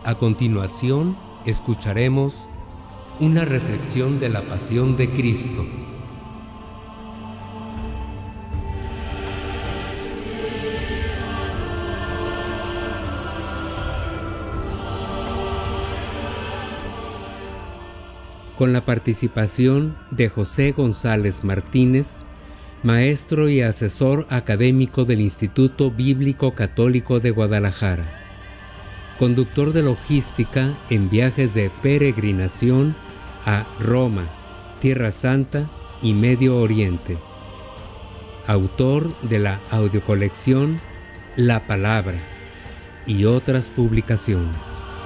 A continuación, escucharemos una reflexión de la pasión de Cristo. Con la participación de José González Martínez, maestro y asesor académico del Instituto Bíblico Católico de Guadalajara, conductor de logística en viajes de peregrinación a Roma, Tierra Santa y Medio Oriente, autor de la audiocolección La Palabra y otras publicaciones.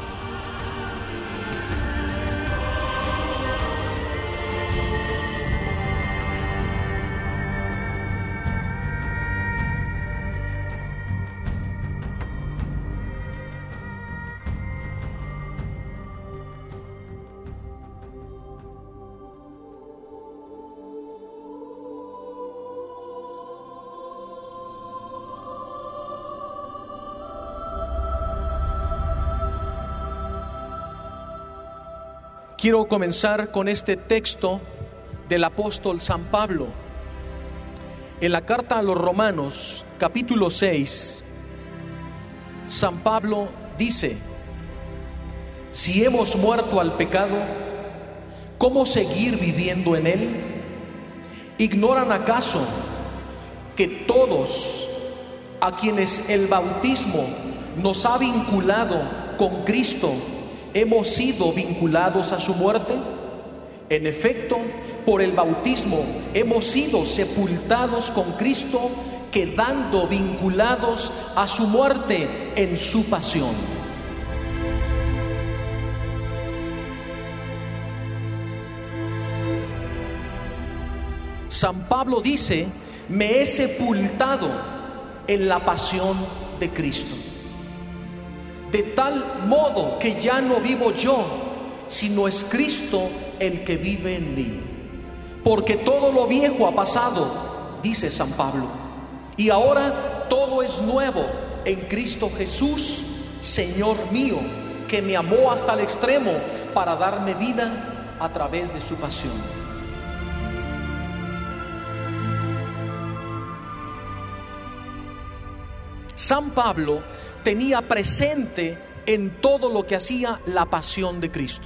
Quiero comenzar con este texto del apóstol San Pablo. En la carta a los Romanos, capítulo 6, San Pablo dice: si hemos muerto al pecado, ¿cómo seguir viviendo en él? ¿Ignoran acaso que todos a quienes el bautismo nos ha vinculado con Cristo, hemos sido vinculados a su muerte? En efecto, por el bautismo hemos sido sepultados con Cristo, quedando vinculados a su muerte en su pasión. San Pablo dice: me he sepultado en la pasión de Cristo, de tal modo que ya no vivo yo, sino es Cristo el que vive en mí. Porque todo lo viejo ha pasado, dice San Pablo, y ahora todo es nuevo en Cristo Jesús, Señor mío, que me amó hasta el extremo para darme vida a través de su pasión. San Pablo tenía presente en todo lo que hacía la pasión de Cristo.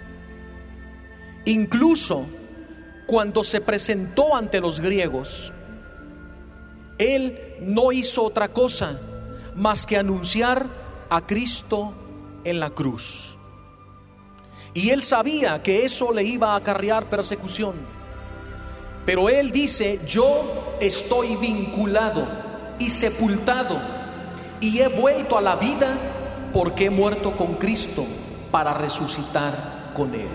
Incluso cuando se presentó ante los griegos, él no hizo otra cosa más que anunciar a Cristo en la cruz. Y él sabía que eso le iba a acarrear persecución. Pero él dice: yo estoy vinculado y sepultado, y he vuelto a la vida porque he muerto con Cristo para resucitar con Él.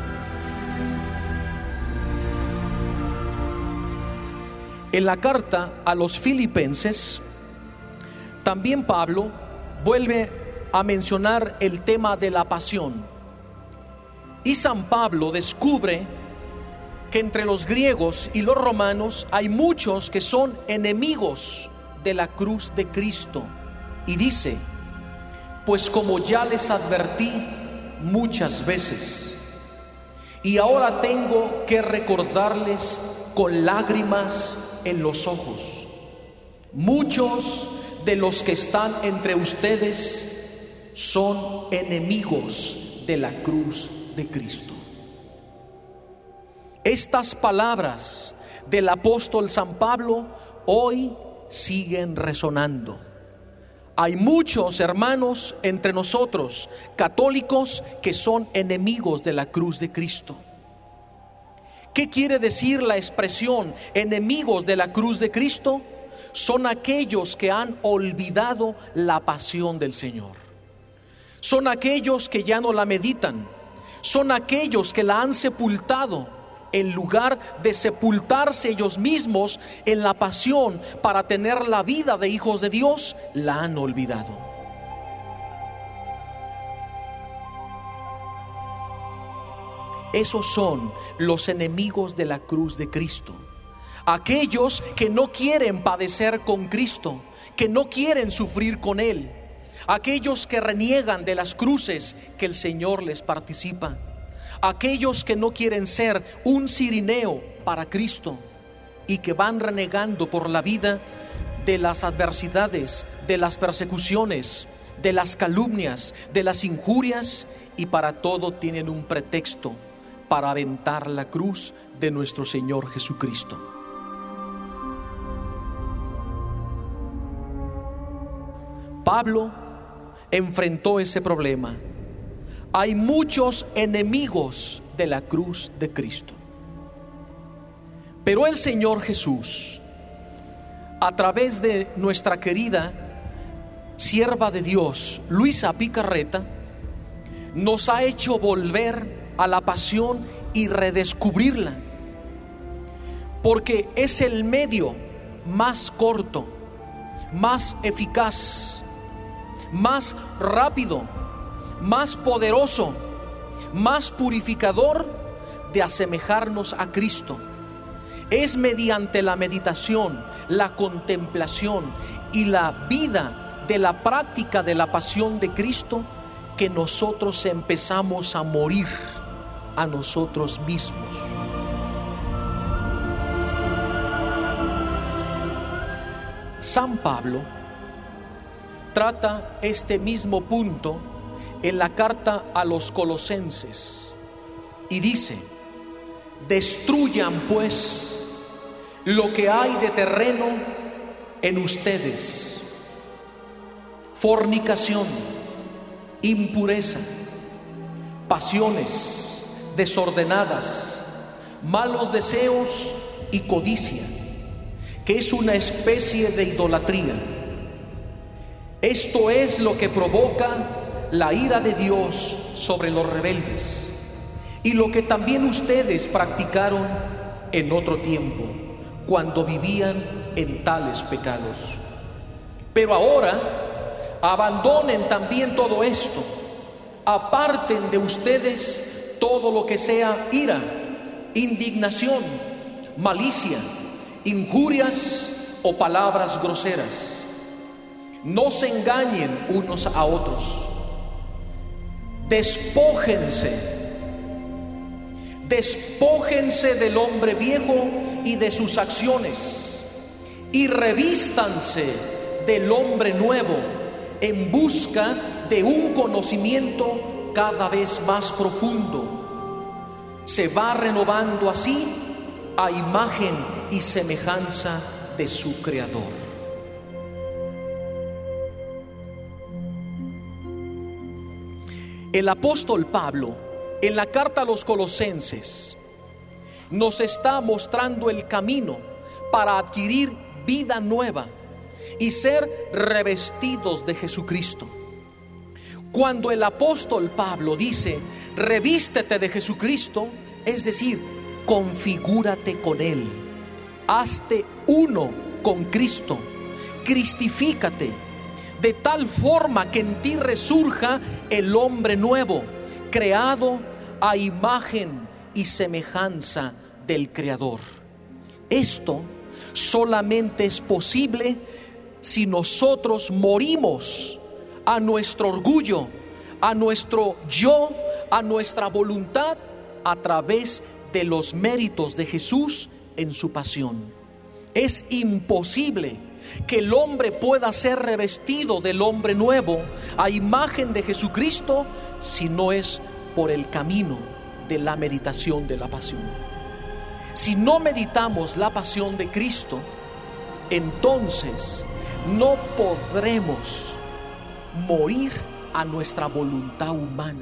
En la carta a los Filipenses, también Pablo vuelve a mencionar el tema de la pasión. Y San Pablo descubre que entre los griegos y los romanos hay muchos que son enemigos de la cruz de Cristo. Y dice: pues como ya les advertí muchas veces, y ahora tengo que recordarles con lágrimas en los ojos, muchos de los que están entre ustedes son enemigos de la cruz de Cristo. Estas palabras del apóstol San Pablo hoy siguen resonando. Hay muchos hermanos entre nosotros, católicos, que son enemigos de la cruz de Cristo. ¿Qué quiere decir la expresión enemigos de la cruz de Cristo? Son aquellos que han olvidado la pasión del Señor. Son aquellos que ya no la meditan. Son aquellos que la han sepultado. En lugar de sepultarse ellos mismos en la pasión para tener la vida de hijos de Dios, la han olvidado. Esos son los enemigos de la cruz de Cristo. Aquellos que no quieren padecer con Cristo, que no quieren sufrir con Él. aquellos que reniegan de las cruces que el Señor les participa, aquellos que no quieren ser un cirineo para Cristo y que van renegando por la vida de las adversidades, de las persecuciones, de las calumnias, de las injurias, y para todo tienen un pretexto para aventar la cruz de nuestro Señor Jesucristo. Pablo enfrentó ese problema. Hay muchos enemigos de la cruz de Cristo, pero el Señor Jesús, a través de nuestra querida sierva de Dios, Luisa Picarreta, nos ha hecho volver a la pasión y redescubrirla, porque es el medio más corto, más eficaz, más rápido, más poderoso, más purificador de asemejarnos a Cristo. Es mediante la meditación, la contemplación y la vida de la práctica de la pasión de Cristo que nosotros empezamos a morir a nosotros mismos. San Pablo trata este mismo punto en la carta a los Colosenses y dice: destruyan pues lo que hay de terreno en ustedes: fornicación, impureza, pasiones desordenadas, malos deseos y codicia, que es una especie de idolatría. Esto es lo que provoca la ira de Dios sobre los rebeldes, y lo que también ustedes practicaron en otro tiempo, cuando vivían en tales pecados. Pero ahora abandonen también todo esto, aparten de ustedes todo lo que sea ira, indignación, malicia, injurias o palabras groseras. No se engañen unos a otros. Despójense del hombre viejo y de sus acciones, y revístanse del hombre nuevo, en busca de un conocimiento cada vez más profundo. Se va renovando así a imagen y semejanza de su Creador. El apóstol Pablo, en la carta a los Colosenses, nos está mostrando el camino para adquirir vida nueva y ser revestidos de Jesucristo. Cuando el apóstol Pablo dice: revístete de Jesucristo, es decir, configúrate con Él, hazte uno con Cristo, cristifícate, de tal forma que en ti resurja el hombre nuevo, creado a imagen y semejanza del Creador. Esto solamente es posible si nosotros morimos a nuestro orgullo, a nuestro yo, a nuestra voluntad, a través de los méritos de Jesús en su pasión. Es imposible que el hombre pueda ser revestido del hombre nuevo a imagen de Jesucristo si no es por el camino de la meditación de la pasión. Si no meditamos la pasión de Cristo, entonces no podremos morir a nuestra voluntad humana.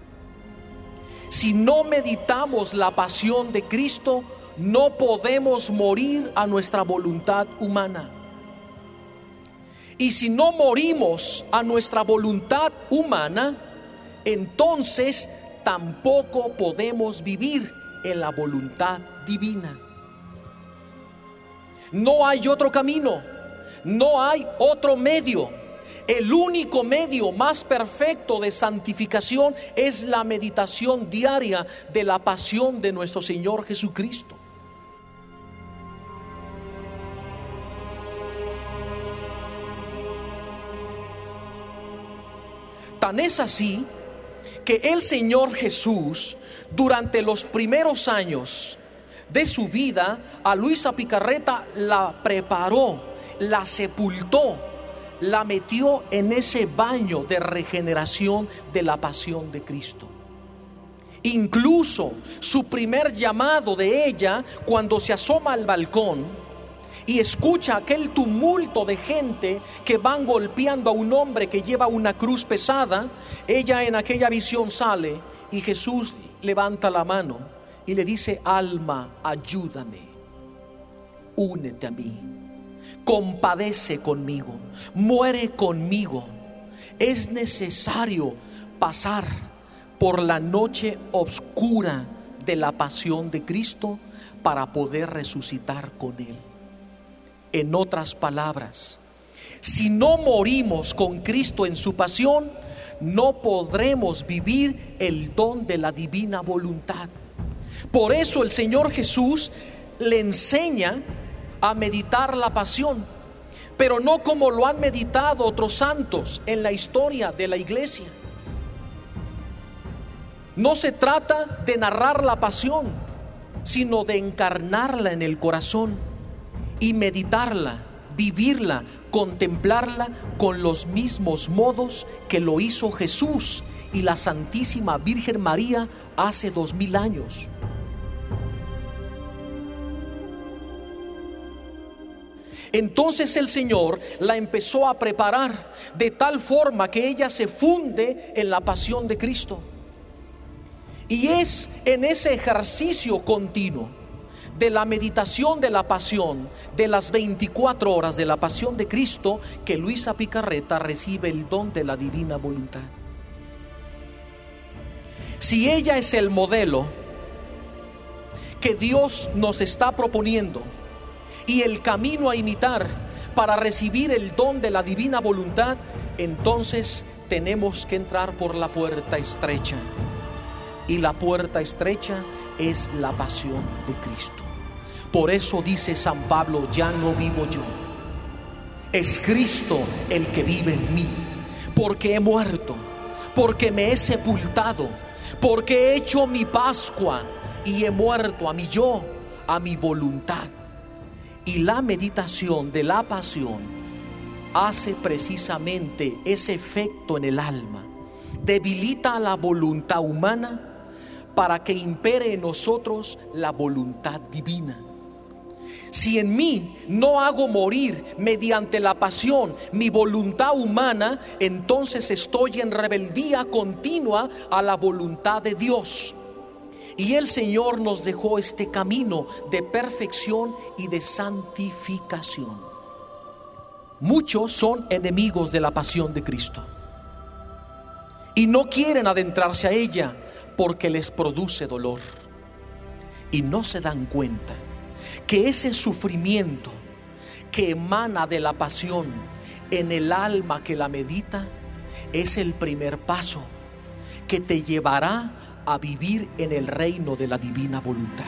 Si no meditamos la pasión de Cristo, no podemos morir a nuestra voluntad humana. Y si no morimos a nuestra voluntad humana, entonces tampoco podemos vivir en la voluntad divina. No hay otro camino, no hay otro medio. El único medio más perfecto de santificación es la meditación diaria de la pasión de nuestro Señor Jesucristo. Tan es así que el Señor Jesús, durante los primeros años de su vida, a Luisa Picarreta la preparó, la sepultó, la metió en ese baño de regeneración de la pasión de Cristo. Incluso su primer llamado de ella, cuando se asoma al balcón y escucha aquel tumulto de gente que van golpeando a un hombre que lleva una cruz pesada, ella en aquella visión sale y Jesús levanta la mano y le dice: alma, ayúdame, únete a mí, compadece conmigo, muere conmigo. Es necesario pasar por la noche oscura de la pasión de Cristo para poder resucitar con Él. En otras palabras, si no morimos con Cristo en su pasión, no podremos vivir el don de la divina voluntad. Por eso el Señor Jesús le enseña a meditar la pasión, pero no como lo han meditado otros santos en la historia de la iglesia. No se trata de narrar la pasión, sino de encarnarla en el corazón y meditarla, vivirla, contemplarla con los mismos modos que lo hizo Jesús y la Santísima Virgen María hace 2000 años. Entonces el Señor la empezó a preparar de tal forma que ella se funde en la pasión de Cristo. Y es en ese ejercicio continuo de la meditación de la pasión, de las 24 horas de la pasión de Cristo, que Luisa Picarreta recibe el don de la divina voluntad. Si ella es el modelo que Dios nos está proponiendo y el camino a imitar para recibir el don de la divina voluntad, entonces tenemos que entrar por la puerta estrecha. Y la puerta estrecha es la pasión de Cristo. Por eso dice San Pablo: ya no vivo yo, es Cristo el que vive en mí, porque he muerto, porque me he sepultado, porque he hecho mi Pascua y he muerto a mi yo, a mi voluntad. Y la meditación de la pasión hace precisamente ese efecto en el alma, debilita a la voluntad humana para que impere en nosotros la voluntad divina. Si en mí no hago morir mediante la pasión mi voluntad humana, entonces estoy en rebeldía continua a la voluntad de Dios. Y el Señor nos dejó este camino de perfección y de santificación. Muchos son enemigos de la pasión de Cristo y no quieren adentrarse a ella porque les produce dolor, y no se dan cuenta que ese sufrimiento que emana de la pasión en el alma que la medita es el primer paso que te llevará a vivir en el reino de la divina voluntad.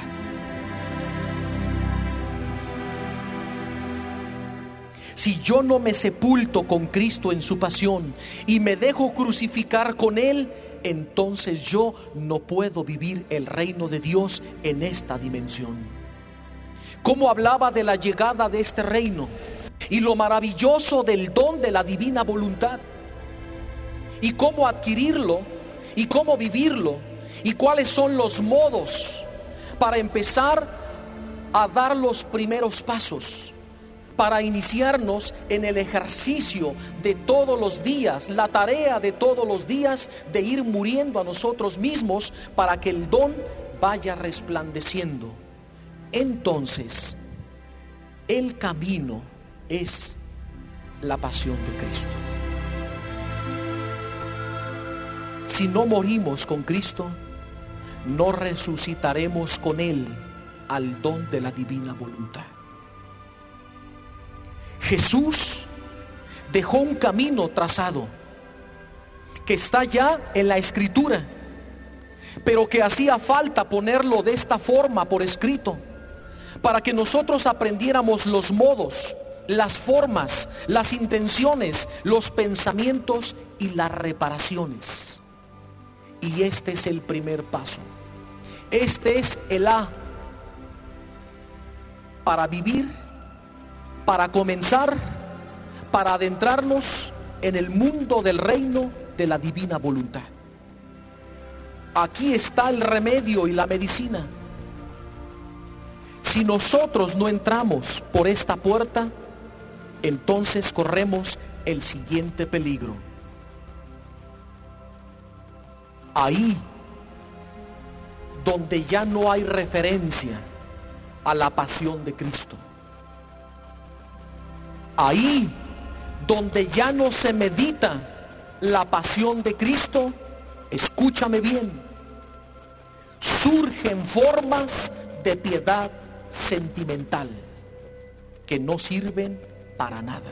Si yo no me sepulto con Cristo en su pasión y me dejo crucificar con Él, entonces yo no puedo vivir el reino de Dios en esta dimensión. Como hablaba de la llegada de este reino y lo maravilloso del don de la divina voluntad, y cómo adquirirlo y cómo vivirlo, y cuáles son los modos para empezar a dar los primeros pasos, para iniciarnos en el ejercicio de todos los días, la tarea de todos los días de ir muriendo a nosotros mismos para que el don vaya resplandeciendo. Entonces, el camino es la pasión de Cristo. Si no morimos con Cristo, no resucitaremos con Él al don de la divina voluntad. Jesús dejó un camino trazado que está ya en la Escritura, pero que hacía falta ponerlo de esta forma por escrito, para que nosotros aprendiéramos los modos las formas, las intenciones, los pensamientos y las reparaciones. Y este es el primer paso. Este es el A para vivir, para comenzar, para adentrarnos en el mundo del reino de la divina voluntad. Aquí está el remedio y la medicina. Si nosotros no entramos por esta puerta, entonces corremos el siguiente peligro. Ahí donde ya no hay referencia a la pasión de Cristo. Ahí donde ya no se medita la pasión de Cristo, escúchame bien, surgen formas de piedad sentimental que no sirven para nada.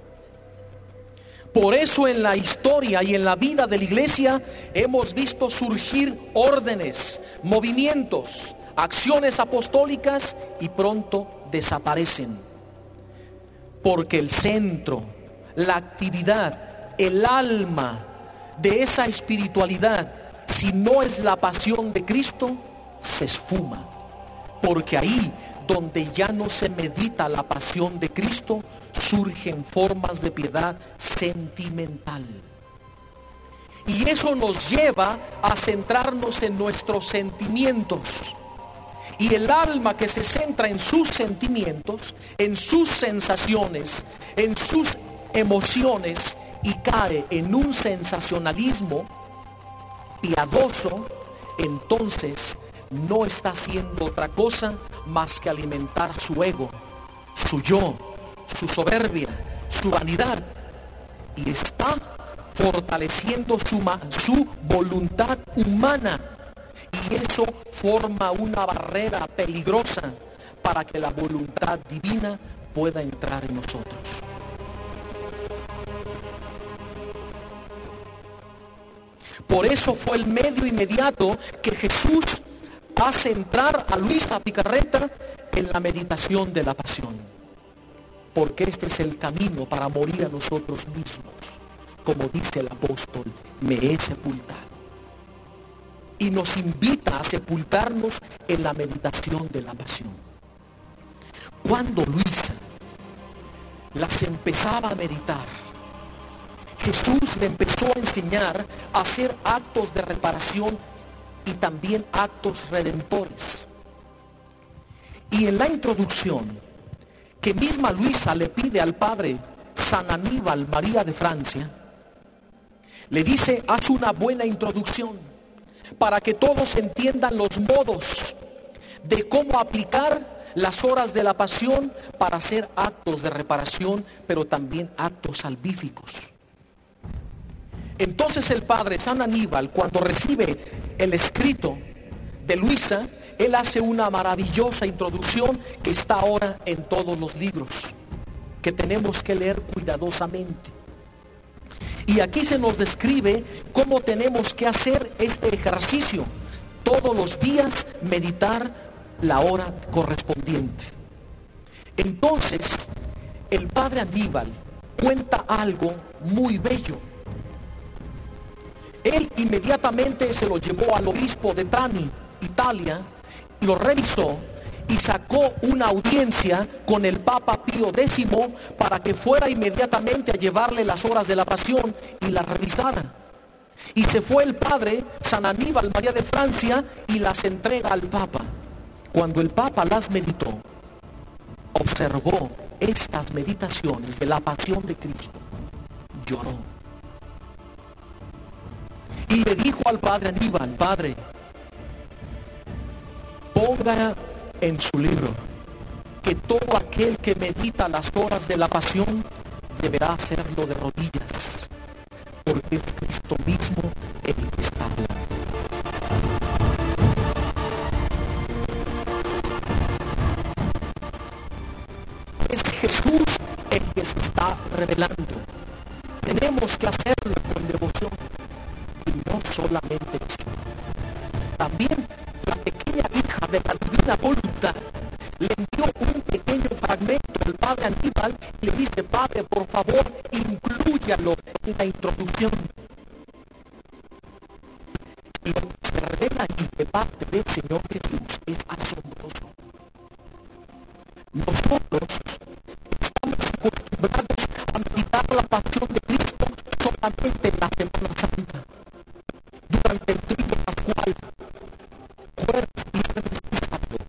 Por eso en la historia y en la vida de la iglesia hemos visto surgir órdenes, movimientos, acciones apostólicas y pronto desaparecen. Porque el centro, la actividad, el alma de esa espiritualidad, si no es la pasión de Cristo, se esfuma. Porque ahí donde ya no se medita la pasión de Cristo, surgen formas de piedad sentimental. Y eso nos lleva a centrarnos en nuestros sentimientos. Y el alma que se centra en sus sentimientos, en sus sensaciones, en sus emociones y cae en un sensacionalismo piadoso, entonces no está haciendo otra cosa más que alimentar su ego, su yo, su soberbia, su vanidad, y está fortaleciendo su voluntad humana, y eso forma una barrera peligrosa para que la voluntad divina pueda entrar en nosotros. Por eso fue el medio inmediato que Jesús hace entrar a Luisa Picarreta en la meditación de la pasión. Porque este es el camino para morir a nosotros mismos. Como dice el apóstol, me he sepultado. Y nos invita a sepultarnos en la meditación de la pasión. Cuando Luisa las empezaba a meditar, Jesús le empezó a enseñar a hacer actos de reparación y también actos redentores. Y en la introducción que misma Luisa le pide al padre San Aníbal María de Francia, le dice: haz una buena introducción para que todos entiendan los modos de cómo aplicar las horas de la pasión para hacer actos de reparación, pero también actos salvíficos. Entonces el padre San Aníbal, cuando recibe el escrito de Luisa, él hace una maravillosa introducción que está ahora en todos los libros, que tenemos que leer cuidadosamente. Y aquí se nos describe cómo tenemos que hacer este ejercicio. Todos los días meditar la hora correspondiente. Entonces, el padre Aníbal cuenta algo muy bello. Él inmediatamente se lo llevó al obispo de Trani, Italia, y lo revisó y sacó una audiencia con el Papa Pío X para que fuera inmediatamente a llevarle las horas de la pasión y las revisara. Y se fue el padre San Aníbal María de Francia y las entrega al Papa. Cuando el Papa las meditó, observó estas meditaciones de la pasión de Cristo, lloró. Y le dijo al padre Aníbal: padre, ponga en su libro que todo aquel que medita las horas de la pasión deberá hacerlo de rodillas, porque es Cristo mismo el que está hablando. Es Jesús el que se está revelando. Tenemos que hacerlo con devoción. Y no solamente eso. También la pequeña hija de la divina voluntad le envió un pequeño fragmento al padre Aníbal y le favor, inclúyalo en la introducción. Lo que se revela y debate del Señor Jesús es asombroso. Nosotros estamos acostumbrados a meditar la pasión de Cristo solamente en la Semana Santa, durante el trigo pascual, jueves, viernes y sábado.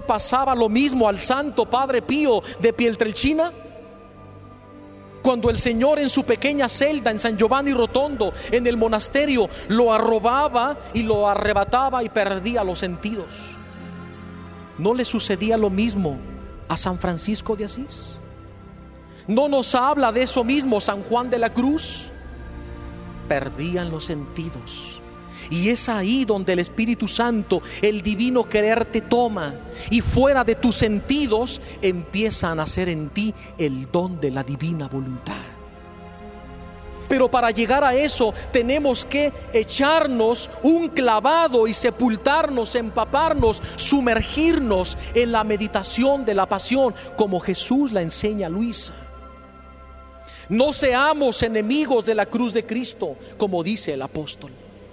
pasaba lo mismo al Santo Padre Pío de Pietrelcina? Cuando el Señor en su pequeña celda en San Giovanni Rotondo, en el monasterio, lo arrobaba y lo arrebataba y perdía los sentidos. ¿No le sucedía lo mismo a San Francisco de Asís? ¿No nos habla de eso mismo San Juan de la Cruz? Perdían los sentidos. Y es ahí donde el Espíritu Santo, el divino querer, te toma, y fuera de tus sentidos empieza a nacer en ti el don de la divina voluntad. Pero para llegar a eso tenemos que echarnos un clavado y sepultarnos, empaparnos, sumergirnos en la meditación de la pasión, como Jesús la enseña a Luisa. No seamos enemigos de la cruz de Cristo, como dice el apóstol.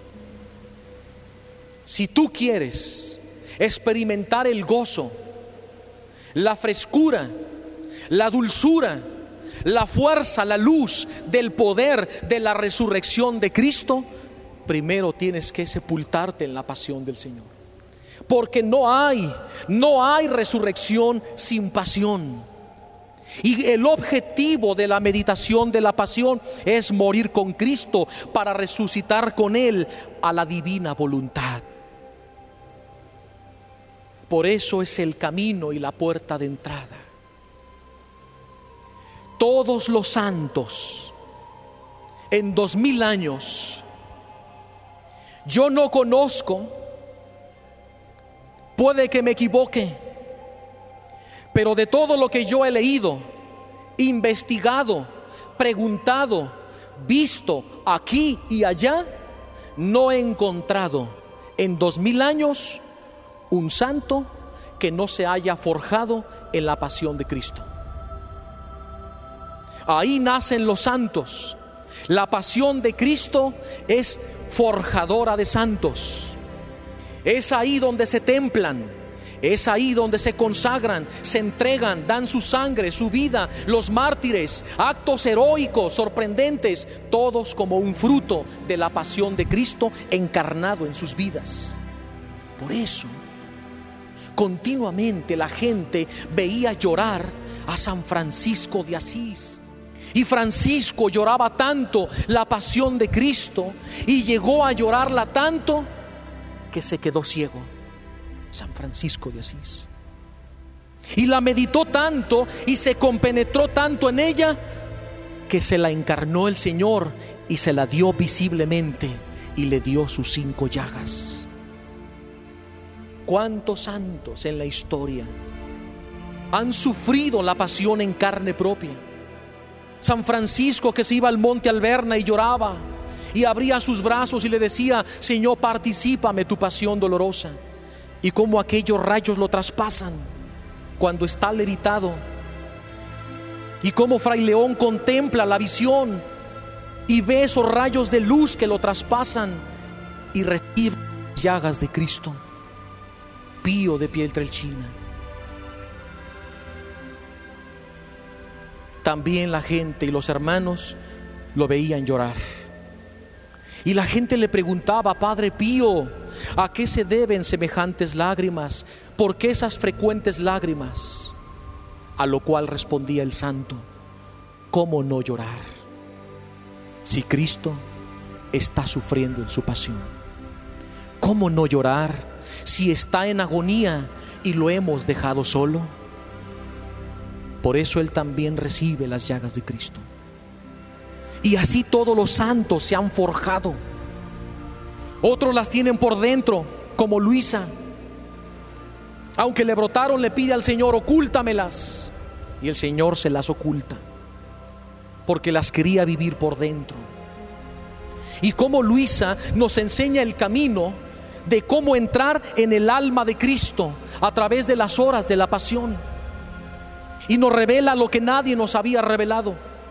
Si tú quieres experimentar el gozo, la frescura, la dulzura, la fuerza, la luz del poder de la resurrección de Cristo, primero tienes que sepultarte en la pasión del Señor. Porque no hay resurrección sin pasión. Y el objetivo de la meditación de la pasión es morir con Cristo para resucitar con Él a la divina voluntad. Por eso es el camino y la puerta de entrada. Todos los santos en 2000 años, yo no conozco, puede que me equivoque, pero de todo lo que yo he leído, investigado, preguntado, visto aquí y allá, no he encontrado en 2000 años un santo que no se haya forjado en la pasión de Cristo. Ahí nacen los santos. La pasión de Cristo es forjadora de santos. Es ahí donde se templan, es ahí donde se consagran, se entregan, dan su sangre, su vida, los mártires, actos heroicos, sorprendentes, todos como un fruto de la pasión de Cristo encarnado en sus vidas. Por eso continuamente la gente veía llorar a San Francisco de Asís. Y Francisco lloraba tanto la pasión de Cristo y llegó a llorarla tanto que se quedó ciego. San Francisco de Asís. Y la meditó tanto y se compenetró tanto en ella que se la encarnó el Señor y se la dio visiblemente y le dio sus 5 llagas. ¿Cuántos santos en la historia han sufrido la pasión en carne propia? San Francisco, que se iba al monte Alberna y lloraba y abría sus brazos y le decía: Señor, particípame tu pasión dolorosa. Y cómo aquellos rayos lo traspasan cuando está levitado, y cómo Fray León contempla la visión y ve esos rayos de luz que lo traspasan y recibe las llagas de Cristo. Pío de Pietrelcina. También la gente y los hermanos lo veían llorar. Y la gente le preguntaba: Padre Pío, ¿a qué se deben semejantes lágrimas? ¿Por qué esas frecuentes lágrimas? A lo cual respondía el santo: ¿cómo no llorar si Cristo está sufriendo en su pasión? ¿Cómo no llorar si está en agonía y lo hemos dejado solo? Por eso Él también recibe las llagas de Cristo. Y así todos los santos se han forjado. Otros las tienen por dentro, como Luisa. Aunque le brotaron, le pide al Señor: ocúltamelas. Y el Señor se las oculta, porque las quería vivir por dentro. Y como Luisa nos enseña el camino de cómo entrar en el alma de Cristo a través de las horas de la pasión, y nos revela lo que nadie nos había revelado: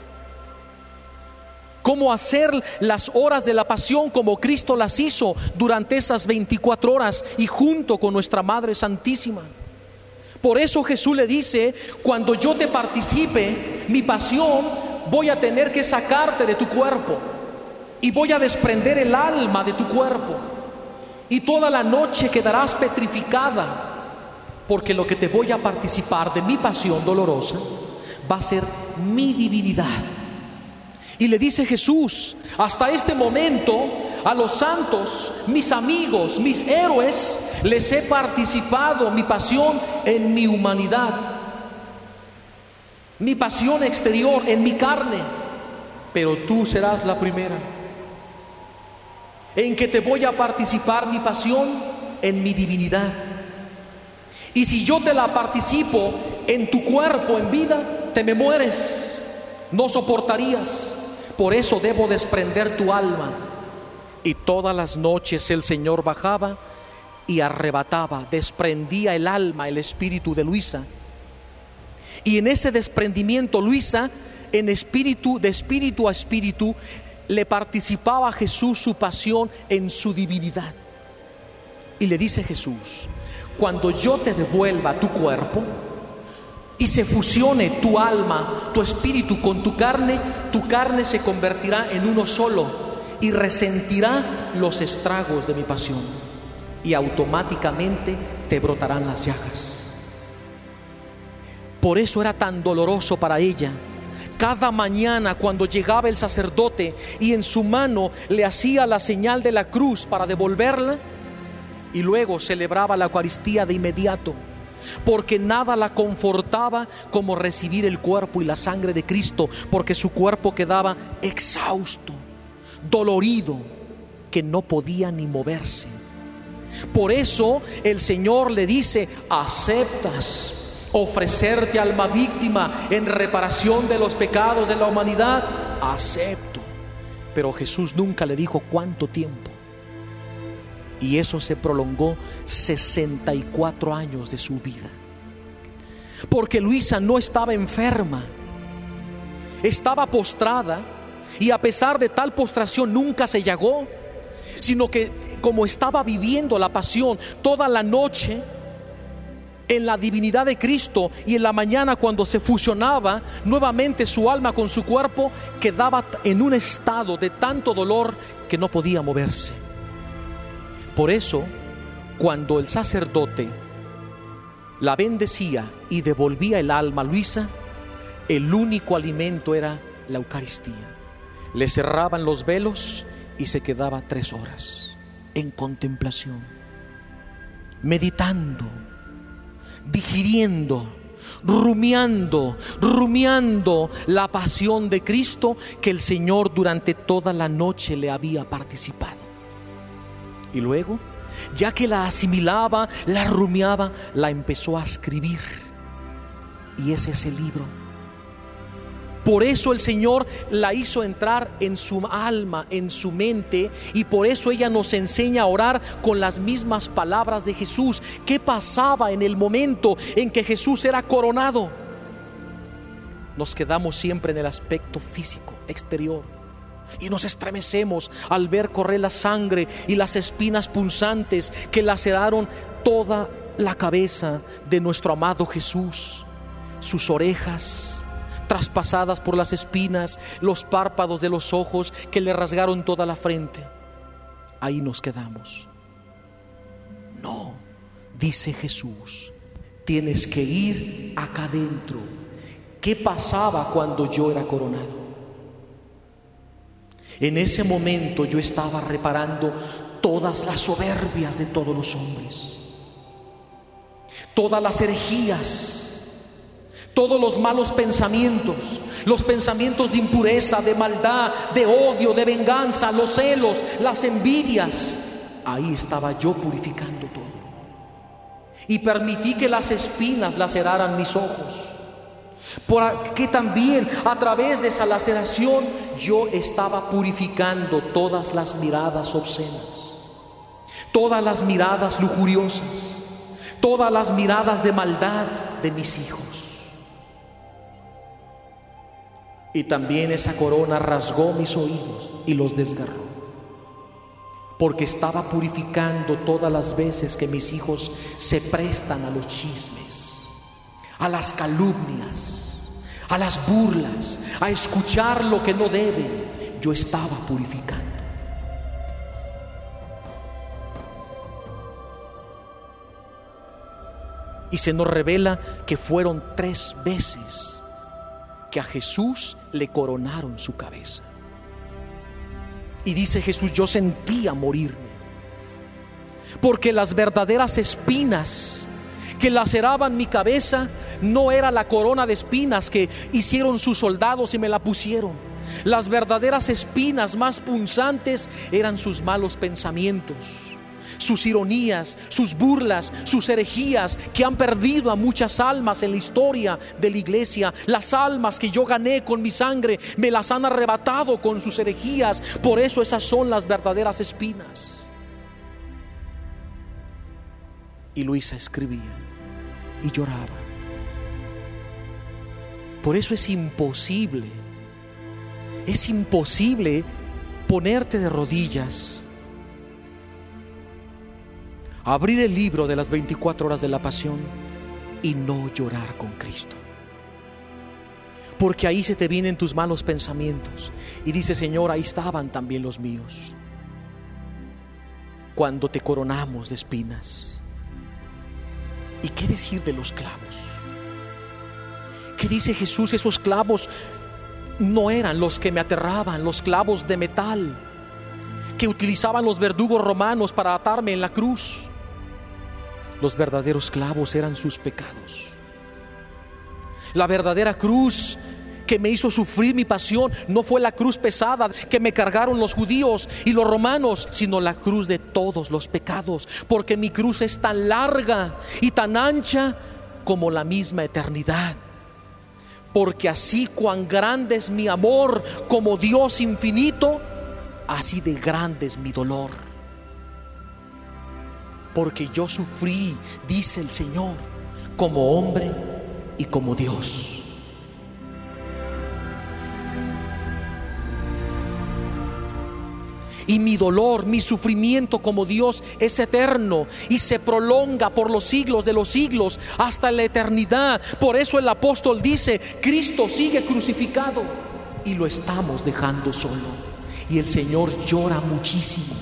cómo hacer las horas de la pasión como Cristo las hizo durante esas 24 horas y junto con nuestra Madre Santísima. Por eso Jesús le dice: cuando yo te participe mi pasión, voy a tener que sacarte de tu cuerpo y voy a desprender el alma de tu cuerpo. Y toda la noche quedarás petrificada, porque lo que te voy a participar de mi pasión dolorosa va a ser mi divinidad. Y le dice Jesús: hasta este momento a los santos, mis amigos, mis héroes, les he participado mi pasión en mi humanidad, mi pasión exterior en mi carne, pero tú serás la primera en que te voy a participar mi pasión en mi divinidad. Y si yo te la participo en tu cuerpo en vida, te me mueres, no soportarías. Por eso debo desprender tu alma. Y todas las noches el Señor bajaba y arrebataba, desprendía el alma, el espíritu de Luisa. Y en ese desprendimiento, Luisa, en espíritu, de espíritu a espíritu, le participaba a Jesús su pasión en su divinidad. Y le dice Jesús: cuando yo te devuelva tu cuerpo y se fusione tu alma, tu espíritu con tu carne se convertirá en uno solo y resentirá los estragos de mi pasión, y automáticamente te brotarán las llagas. Por eso era tan doloroso para ella. Cada mañana cuando llegaba el sacerdote y en su mano le hacía la señal de la cruz para devolverla, y luego celebraba la Eucaristía de inmediato, porque nada la confortaba como recibir el cuerpo y la sangre de Cristo, porque su cuerpo quedaba exhausto, dolorido, que no podía ni moverse. Por eso el Señor le dice: ¿aceptas ofrecerte alma víctima en reparación de los pecados de la humanidad? Acepto. Pero Jesús nunca le dijo cuánto tiempo. Y eso se prolongó 64 años de su vida. Porque Luisa no estaba enferma, estaba postrada, y a pesar de tal postración nunca se llagó, sino que como estaba viviendo la pasión toda la noche en la divinidad de Cristo, y en la mañana cuando se fusionaba nuevamente su alma con su cuerpo, quedaba en un estado de tanto dolor que no podía moverse. Por eso, cuando el sacerdote la bendecía y devolvía el alma a Luisa, el único alimento era la Eucaristía. Le cerraban los velos y se quedaba 3 horas en contemplación, meditando, digiriendo, rumiando la pasión de Cristo que el Señor durante toda la noche le había participado. Y luego, ya que la asimilaba, la rumiaba, la empezó a escribir. Y ese es el libro. Por eso el Señor la hizo entrar en su alma, en su mente, y por eso ella nos enseña a orar con las mismas palabras de Jesús. ¿Qué pasaba en el momento en que Jesús era coronado? Nos quedamos siempre en el aspecto físico, exterior, y nos estremecemos al ver correr la sangre y las espinas punzantes que laceraron toda la cabeza de nuestro amado Jesús, sus orejas traspasadas por las espinas, los párpados de los ojos que le rasgaron toda la frente. Ahí nos quedamos. No, dice Jesús, tienes que ir acá adentro. ¿Qué pasaba cuando yo era coronado? En ese momento yo estaba reparando todas las soberbias de todos los hombres, todas las herejías, todos los malos pensamientos, los pensamientos de impureza, de maldad, de odio, de venganza, los celos, las envidias. Ahí estaba yo purificando todo. Y permití que las espinas laceraran mis ojos, porque también a través de esa laceración yo estaba purificando todas las miradas obscenas, todas las miradas lujuriosas, todas las miradas de maldad de mis hijos. Y también esa corona rasgó mis oídos y los desgarró, porque estaba purificando todas las veces que mis hijos se prestan a los chismes, a las calumnias, a las burlas, a escuchar lo que no deben. Yo estaba purificando. Y se nos revela que fueron 3 veces que a Jesús le coronaron su cabeza. Y dice Jesús: yo sentía morirme, porque las verdaderas espinas que laceraban mi cabeza no era la corona de espinas que hicieron sus soldados y me la pusieron. Las verdaderas espinas más punzantes eran sus malos pensamientos, sus ironías, sus burlas, sus herejías que han perdido a muchas almas en la historia de la iglesia. Las almas que yo gané con mi sangre me las han arrebatado con sus herejías. Por eso esas son las verdaderas espinas. Y Luisa escribía y lloraba. Por eso es imposible ponerte de rodillas, abrir el libro de las 24 horas de la pasión y no llorar con Cristo. Porque ahí se te vienen tus malos pensamientos y dices: Señor, ahí estaban también los míos. Cuando te coronamos de espinas. ¿Y qué decir de los clavos? ¿Qué dice Jesús? Esos clavos no eran los que me aterraban, los clavos de metal que utilizaban los verdugos romanos para atarme en la cruz. Los verdaderos clavos eran sus pecados. La verdadera cruz que me hizo sufrir mi pasión no fue la cruz pesada que me cargaron los judíos y los romanos, sino la cruz de todos los pecados, porque mi cruz es tan larga y tan ancha como la misma eternidad. Porque así cuán grande es mi amor como Dios infinito, así de grande es mi dolor. Porque yo sufrí, dice el Señor, como hombre y como Dios. Y mi dolor, mi sufrimiento como Dios es eterno y se prolonga por los siglos de los siglos hasta la eternidad. Por eso el apóstol dice: Cristo sigue crucificado y lo estamos dejando solo. Y el Señor llora muchísimo.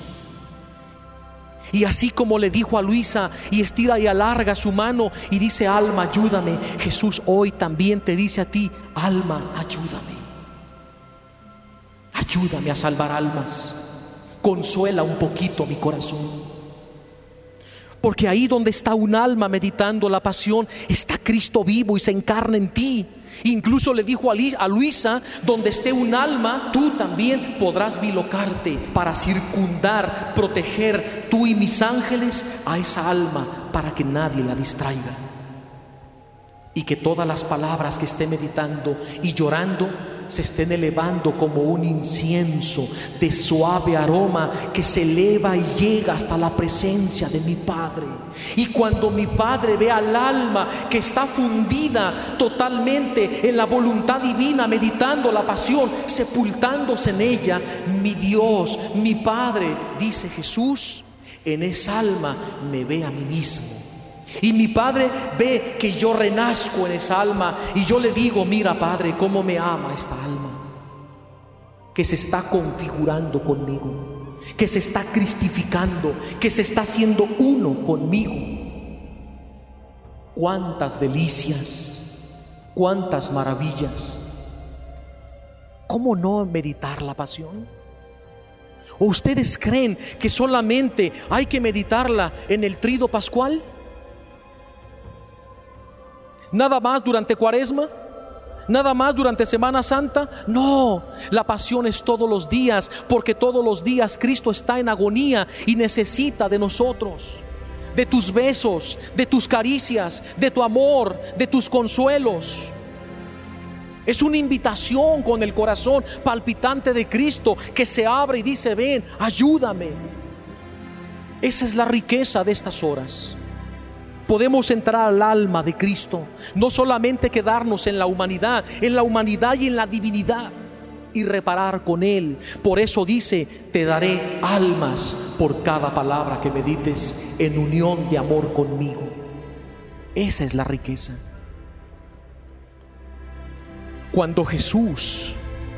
Y así como le dijo a Luisa, y estira y alarga su mano y dice: alma, ayúdame, Jesús hoy también te dice a ti: alma, ayúdame. Ayúdame a salvar almas. Consuela un poquito mi corazón. Porque ahí donde está un alma meditando la pasión, está Cristo vivo y se encarna en ti. Incluso le dijo a Luisa: donde esté un alma, tú también podrás bilocarte para circundar, proteger tú y mis ángeles a esa alma, para que nadie la distraiga. Y que todas las palabras que esté meditando y llorando se estén elevando como un incienso de suave aroma que se eleva y llega hasta la presencia de mi Padre. Y cuando mi Padre ve al alma que está fundida totalmente en la voluntad divina, meditando la pasión, sepultándose en ella, mi Dios, mi Padre, dice Jesús, en esa alma me ve a mí mismo. Y mi Padre ve que yo renazco en esa alma. Y yo le digo: mira, Padre, cómo me ama esta alma, que se está configurando conmigo, que se está cristificando, que se está haciendo uno conmigo. Cuántas delicias, cuántas maravillas. ¿Cómo no meditar la pasión? ¿O ustedes creen que solamente hay que meditarla en el Tríduo Pascual? ¿Nada más durante Cuaresma? ¿Nada más durante Semana Santa? No, la pasión es todos los días, porque todos los días Cristo está en agonía y necesita de nosotros, de tus besos, de tus caricias, de tu amor, de tus consuelos. Es una invitación con el corazón palpitante de Cristo que se abre y dice: ven, ayúdame. Esa es la riqueza de estas horas. Podemos entrar al alma de Cristo, no solamente quedarnos en la humanidad y en la divinidad, y reparar con Él. Por eso dice: te daré almas por cada palabra que medites en unión de amor conmigo. Esa es la riqueza. Cuando Jesús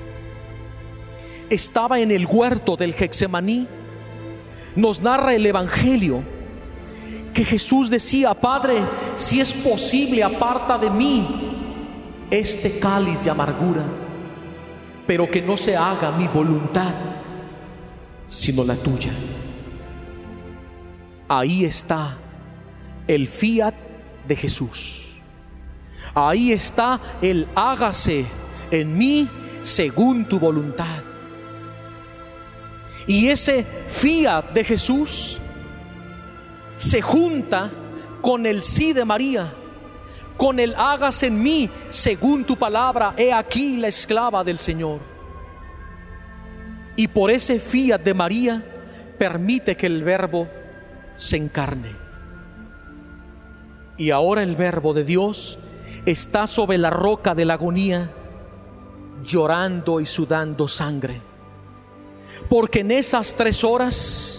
estaba en el huerto del Getsemaní, nos narra el Evangelio que Jesús decía: Padre, si es posible, aparta de mí este cáliz de amargura, pero que no se haga mi voluntad, sino la tuya. Ahí está el fiat de Jesús. Ahí está el hágase en mí según tu voluntad. Y ese fiat de Jesús se junta con el sí de María, con el hágase en mí según tu palabra, he aquí la esclava del Señor. Y por ese fiat de María permite que el Verbo se encarne. Y ahora el Verbo de Dios está sobre la roca de la agonía, llorando y sudando sangre. Porque en esas 3 horas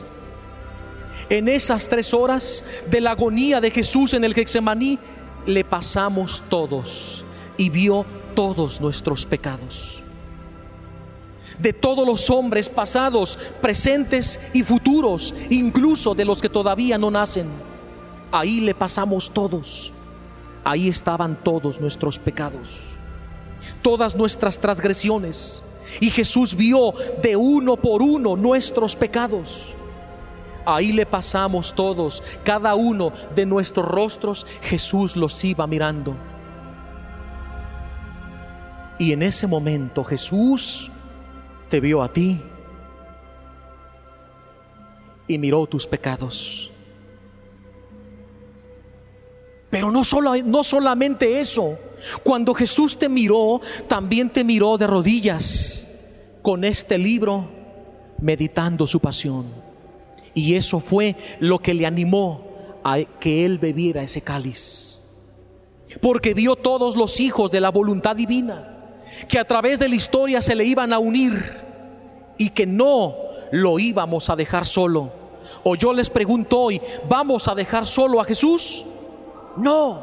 de la agonía de Jesús en el Getsemaní, le pasamos todos y vio todos nuestros pecados. De todos los hombres pasados, presentes y futuros, incluso de los que todavía no nacen, ahí le pasamos todos. Ahí estaban todos nuestros pecados, todas nuestras transgresiones, y Jesús vio de uno por uno nuestros pecados. Ahí le pasamos todos, cada uno de nuestros rostros, Jesús los iba mirando. Y en ese momento Jesús te vio a ti y miró tus pecados. Pero no solamente eso. Cuando Jesús te miró, también te miró de rodillas con este libro, meditando su pasión. Y eso fue lo que le animó a que Él bebiera ese cáliz. Porque vio todos los hijos de la voluntad divina, que a través de la historia se le iban a unir y que no lo íbamos a dejar solo. O yo les pregunto hoy, ¿vamos a dejar solo a Jesús? No.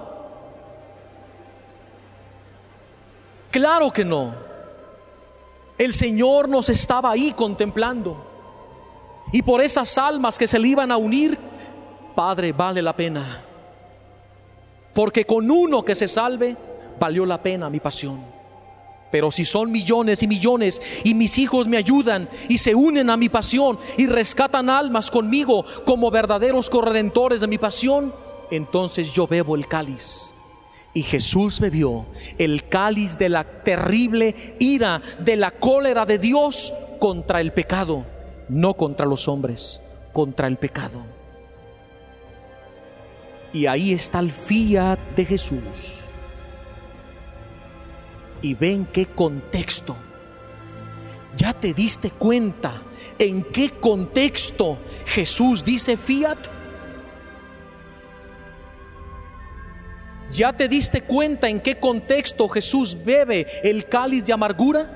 Claro que no. El Señor nos estaba ahí contemplando. Y por esas almas que se le iban a unir, Padre, vale la pena. Porque con uno que se salve, valió la pena mi pasión. Pero si son millones y millones y mis hijos me ayudan y se unen a mi pasión y rescatan almas conmigo como verdaderos corredentores de mi pasión, entonces yo bebo el cáliz. Y Jesús bebió el cáliz de la terrible ira, de la cólera de Dios contra el pecado, no contra los hombres, contra el pecado. Y ahí está el fiat de Jesús. Y ven qué contexto. ¿Ya te diste cuenta en qué contexto Jesús dice fiat? ¿Ya te diste cuenta en qué contexto Jesús bebe el cáliz de amargura?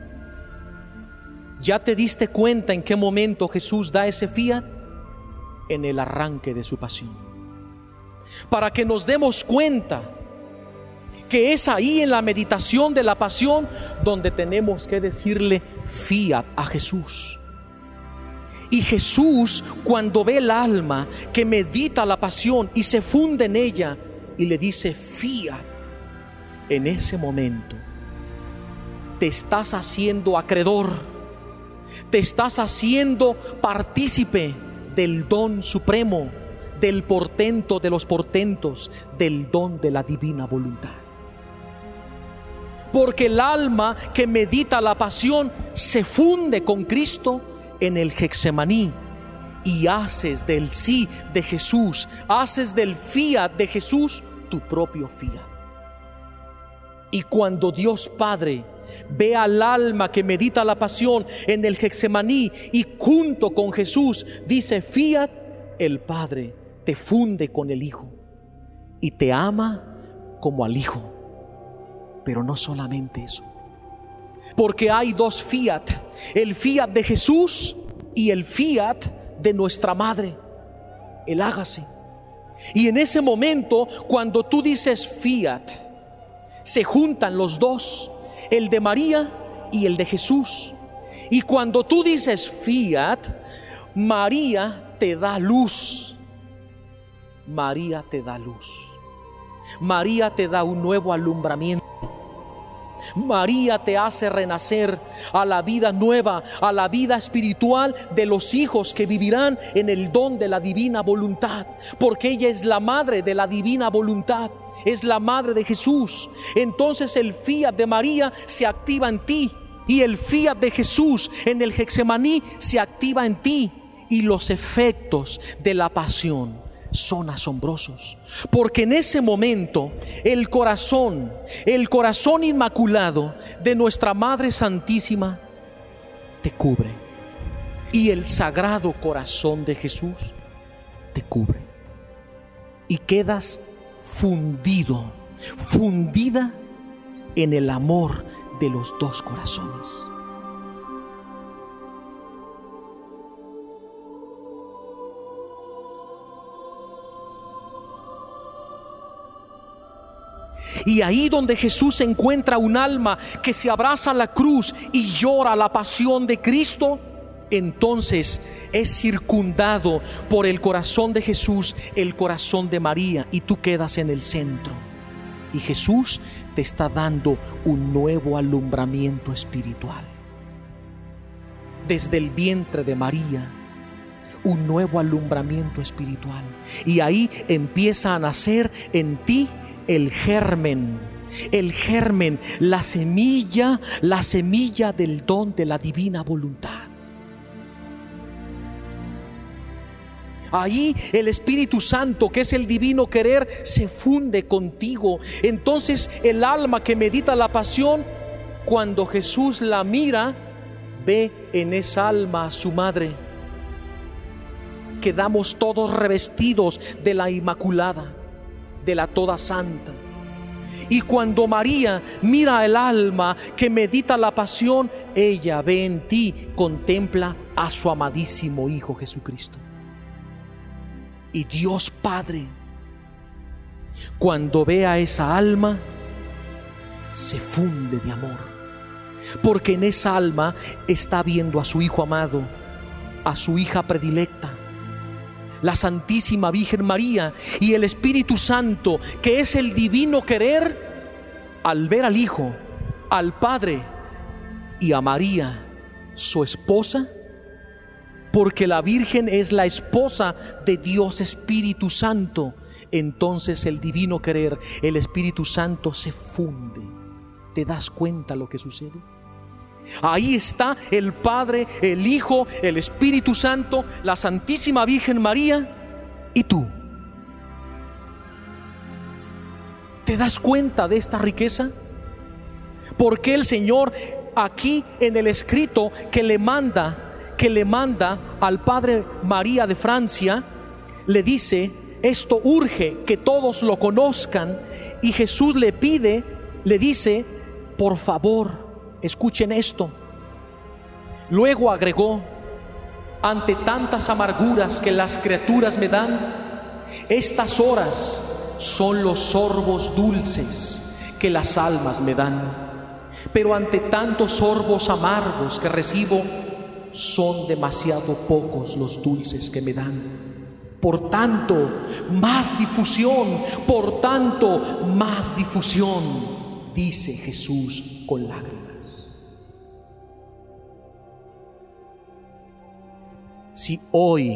¿Ya te diste cuenta en qué momento Jesús da ese fiat? En el arranque de su pasión. Para que nos demos cuenta que es ahí en la meditación de la pasión donde tenemos que decirle fiat a Jesús. Y Jesús, cuando ve el alma que medita la pasión y se funde en ella y le dice fiat, en ese momento te estás haciendo acreedor, te estás haciendo partícipe del don supremo, del portento de los portentos, del don de la divina voluntad. Porque el alma que medita la pasión se funde con Cristo en el Getsemaní y haces del sí de Jesús, haces del fiat de Jesús tu propio fiat. Y cuando Dios Padre ve al alma que medita la pasión en el Getsemaní y junto con Jesús dice fiat, el Padre te funde con el Hijo y te ama como al Hijo. Pero no solamente eso, porque hay dos fiat, el fiat de Jesús y el fiat de nuestra madre, el hágase. Y en ese momento, cuando tú dices fiat, se juntan los dos, el de María y el de Jesús. Y cuando tú dices fiat, María te da luz. María te da luz. María te da un nuevo alumbramiento. María te hace renacer a la vida nueva, a la vida espiritual de los hijos que vivirán en el don de la divina voluntad, porque ella es la madre de la divina voluntad, es la madre de Jesús. Entonces el fiat de María se activa en ti, y el fiat de Jesús en el Getsemaní se activa en ti, y los efectos de la pasión son asombrosos, porque en ese momento el corazón inmaculado de nuestra Madre Santísima te cubre, y el Sagrado Corazón de Jesús te cubre, y quedas fundida en el amor de los dos corazones. Y ahí donde Jesús encuentra un alma que se abraza a la cruz y llora la pasión de Cristo, entonces es circundado por el corazón de Jesús, el corazón de María, y tú quedas en el centro. Y Jesús te está dando un nuevo alumbramiento espiritual. Desde el vientre de María, un nuevo alumbramiento espiritual. Y ahí empieza a nacer en ti el germen, la semilla del don de la divina voluntad. Ahí el Espíritu Santo, que es el divino querer, se funde contigo. Entonces el alma que medita la pasión, cuando Jesús la mira, ve en esa alma a su madre. Quedamos todos revestidos de la Inmaculada, de la Toda Santa. Y cuando María mira el alma que medita la pasión, ella ve en ti, contempla a su amadísimo Hijo Jesucristo. Y Dios Padre, cuando ve a esa alma, se funde de amor, porque en esa alma está viendo a su Hijo amado, a su hija predilecta, la Santísima Virgen María, y el Espíritu Santo, que es el divino querer, al ver al Hijo, al Padre y a María, su esposa, porque la Virgen es la esposa de Dios Espíritu Santo, entonces el divino querer, el Espíritu Santo se funde. ¿Te das cuenta lo que sucede? Ahí está el Padre, el Hijo, el Espíritu Santo, la Santísima Virgen María y tú. ¿Te das cuenta de esta riqueza? Porque el Señor aquí en el escrito que le manda al Padre María de Francia, le dice: esto urge que todos lo conozcan. Y Jesús le pide, le dice: por favor, escuchen esto. Luego agregó: ante tantas amarguras que las criaturas me dan, estas horas son los sorbos dulces que las almas me dan. Pero ante tantos sorbos amargos que recibo, son demasiado pocos los dulces que me dan. Por tanto, más difusión, dice Jesús con lágrimas. Si hoy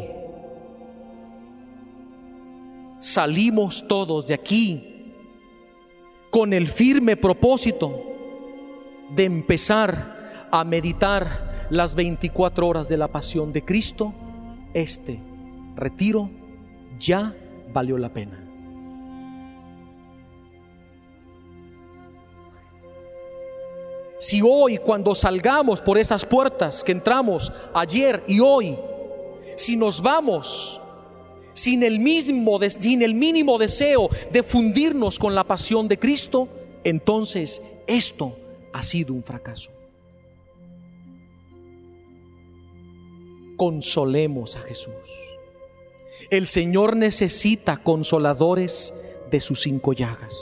salimos todos de aquí con el firme propósito de empezar a meditar las 24 horas de la pasión de Cristo, este retiro ya valió la pena. Si hoy, cuando salgamos por esas puertas que entramos ayer y hoy, si nos vamos sin el mínimo deseo de fundirnos con la pasión de Cristo, entonces esto ha sido un fracaso. Consolemos a Jesús. El Señor necesita consoladores de sus 5 llagas.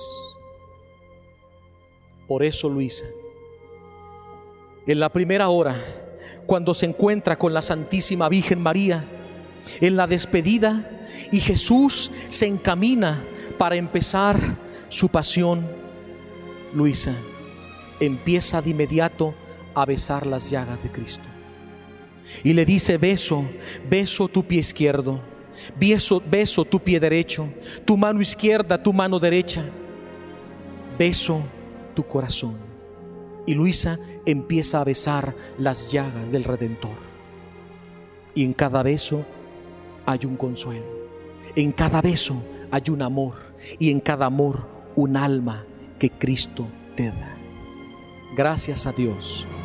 Por eso, Luisa, en la primera hora, cuando se encuentra con la Santísima Virgen María, en la despedida, y Jesús se encamina para empezar su pasión. Luisa empieza de inmediato a besar las llagas de Cristo y le dice: beso tu pie izquierdo, beso tu pie derecho, tu mano izquierda, tu mano derecha, beso tu corazón. Y Luisa empieza a besar las llagas del Redentor. Y en cada beso hay un consuelo, en cada beso hay un amor, y en cada amor un alma que Cristo te da. Gracias a Dios